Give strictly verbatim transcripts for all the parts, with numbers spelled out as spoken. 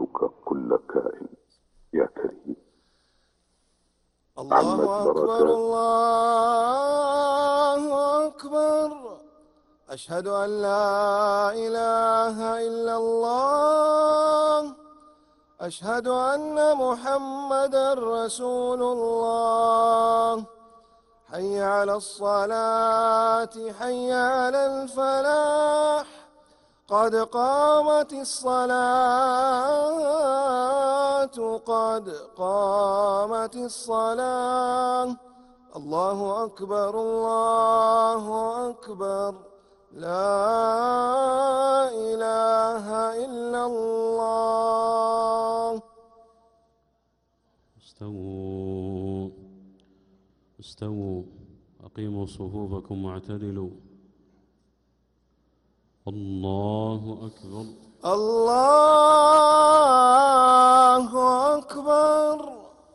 نسألك كل كائن يا كريم. عمت الله أكبر بركات. الله أكبر. أشهد أن لا إله إلا الله. أشهد أن محمدا رسول الله. حي على الصلاة، حي على الفلاح، قد قامت الصلاة، قد قامت الصلاة. الله أكبر الله أكبر. لا إله إلا الله. استووا استووا أقيموا صفوفكم واعتدلوا. الله أكبر. الله أكبر.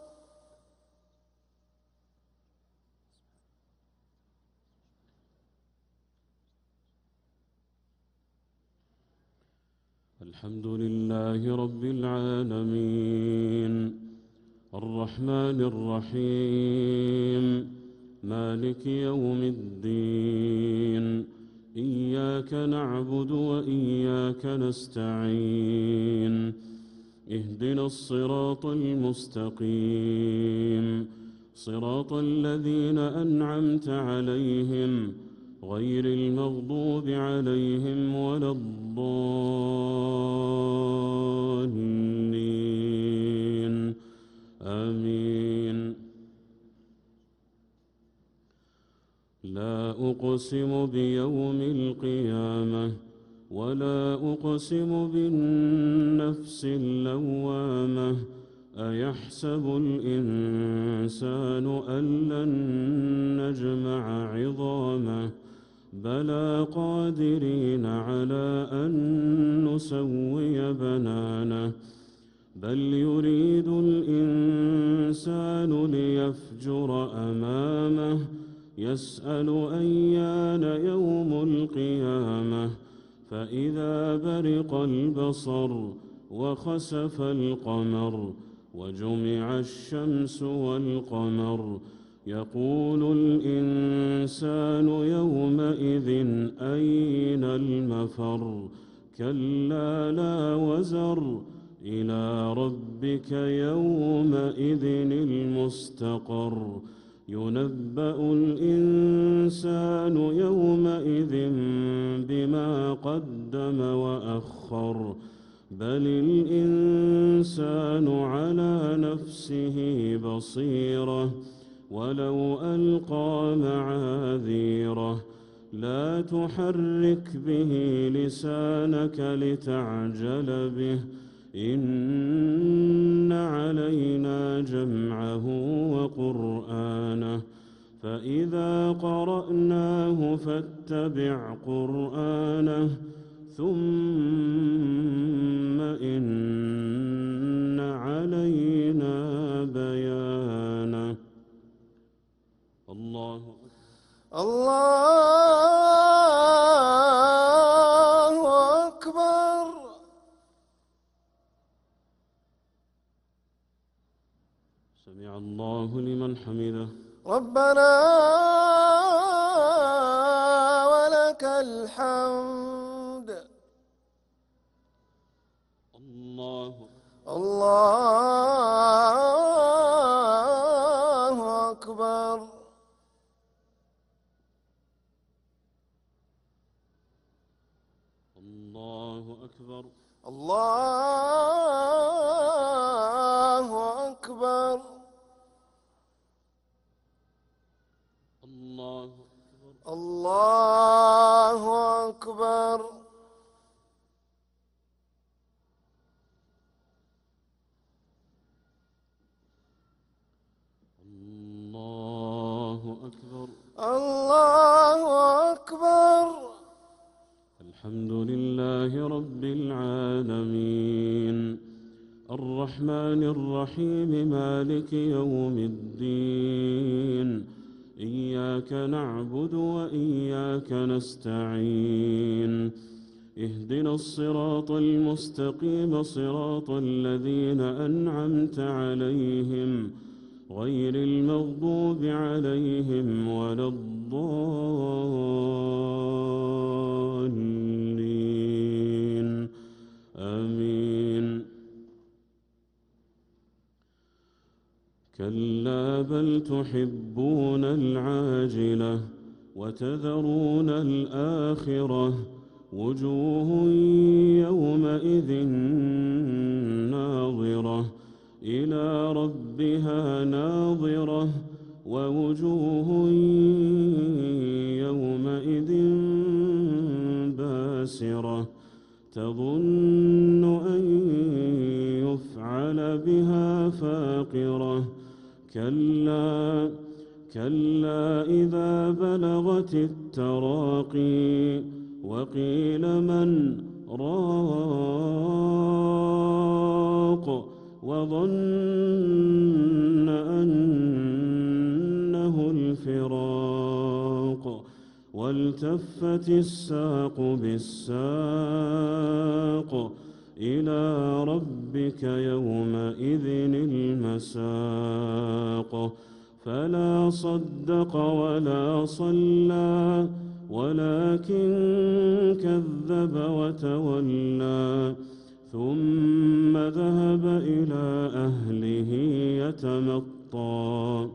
الحمد لله رب العالمين الرحمن الرحيم مالك يوم الدين. إياك نعبد وإياك نستعين. اهدنا الصراط المستقيم صراط الذين أنعمت عليهم غير المغضوب عليهم ولا الضالين. آمين. لا أقسم بيوم القيامة ولا أقسم بالنفس اللوامة. أيحسب الإنسان أن لن نجمع عظامه بلى قادرين على أن نسوي بنانه. بل يريد الإنسان ليفجر أمامه يسأل أيان يوم القيامة. فإذا برق البصر وخسف القمر وجمع الشمس والقمر يقول الإنسان يومئذ أين المفر. كلا لا وزر إلى ربك يومئذ المستقر. ينبأ الإنسان يومئذ بما قدم وأخر. بل الإنسان على نفسه بصيرة ولو ألقى معاذيره. لا تحرك به لسانك لتعجل به. إن علينا جمعه وقرآنه فإذا قرأناه فاتبع قرآنه ثم إن علينا بيانه. الله الله أكبر. سمع الله لمن حمده. ربنا ولك الحمد. الله الله أكبر. الله أكبر. الله أكبر. الله أكبر. الله أكبر. الله أكبر. الله أكبر. الحمد لله رب العالمين الرحمن الرحيم مالك يوم الدين. إياك نعبد وإياك نستعين. اهدنا الصراط المستقيم صراط الذين أنعمت عليهم غير المغضوب عليهم ولا الضالين آمين. كلا بل تحبون العاجلة وتذرون الآخرة وجوه يومئذ ناظرة إلى ربها ناظرة ووجوه يومئذ باسرة تظن أن يفعل بها فاقرة كلا كلا إذا بلغت التراقي وقيل من راق وظن أنه الفراق والتفت الساق بالساق إلى ربك يومئذ المساق فلا صدق ولا صلى ولكن كذب وتولى ثم ذهب إلى أهله يتمطى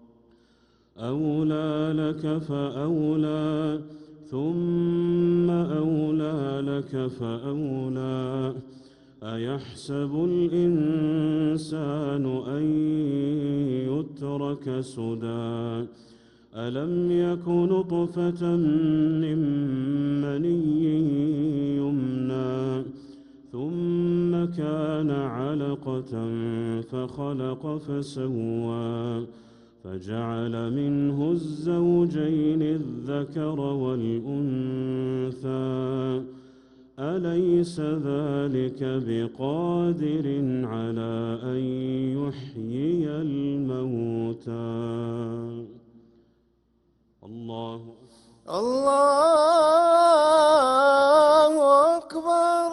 أولى لك فأولى ثم أولى لك فأولى أيحسب الإنسان أن يترك سدى ألم يك نطفة من مني يمنى ثم كان علقة فخلق فسوى فجعل منه الزوجين الذكر والأنثى أليس ذلك بقادر على أن يحيي الموتى الله الله أكبر.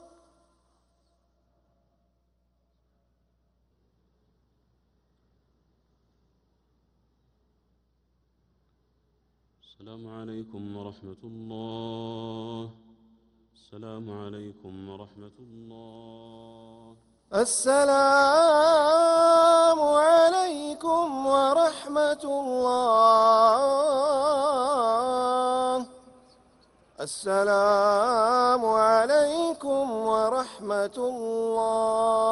السلام عليكم ورحمة الله. السلام عليكم ورحمة الله. السلام عليكم ورحمة الله. السلام عليكم ورحمة الله.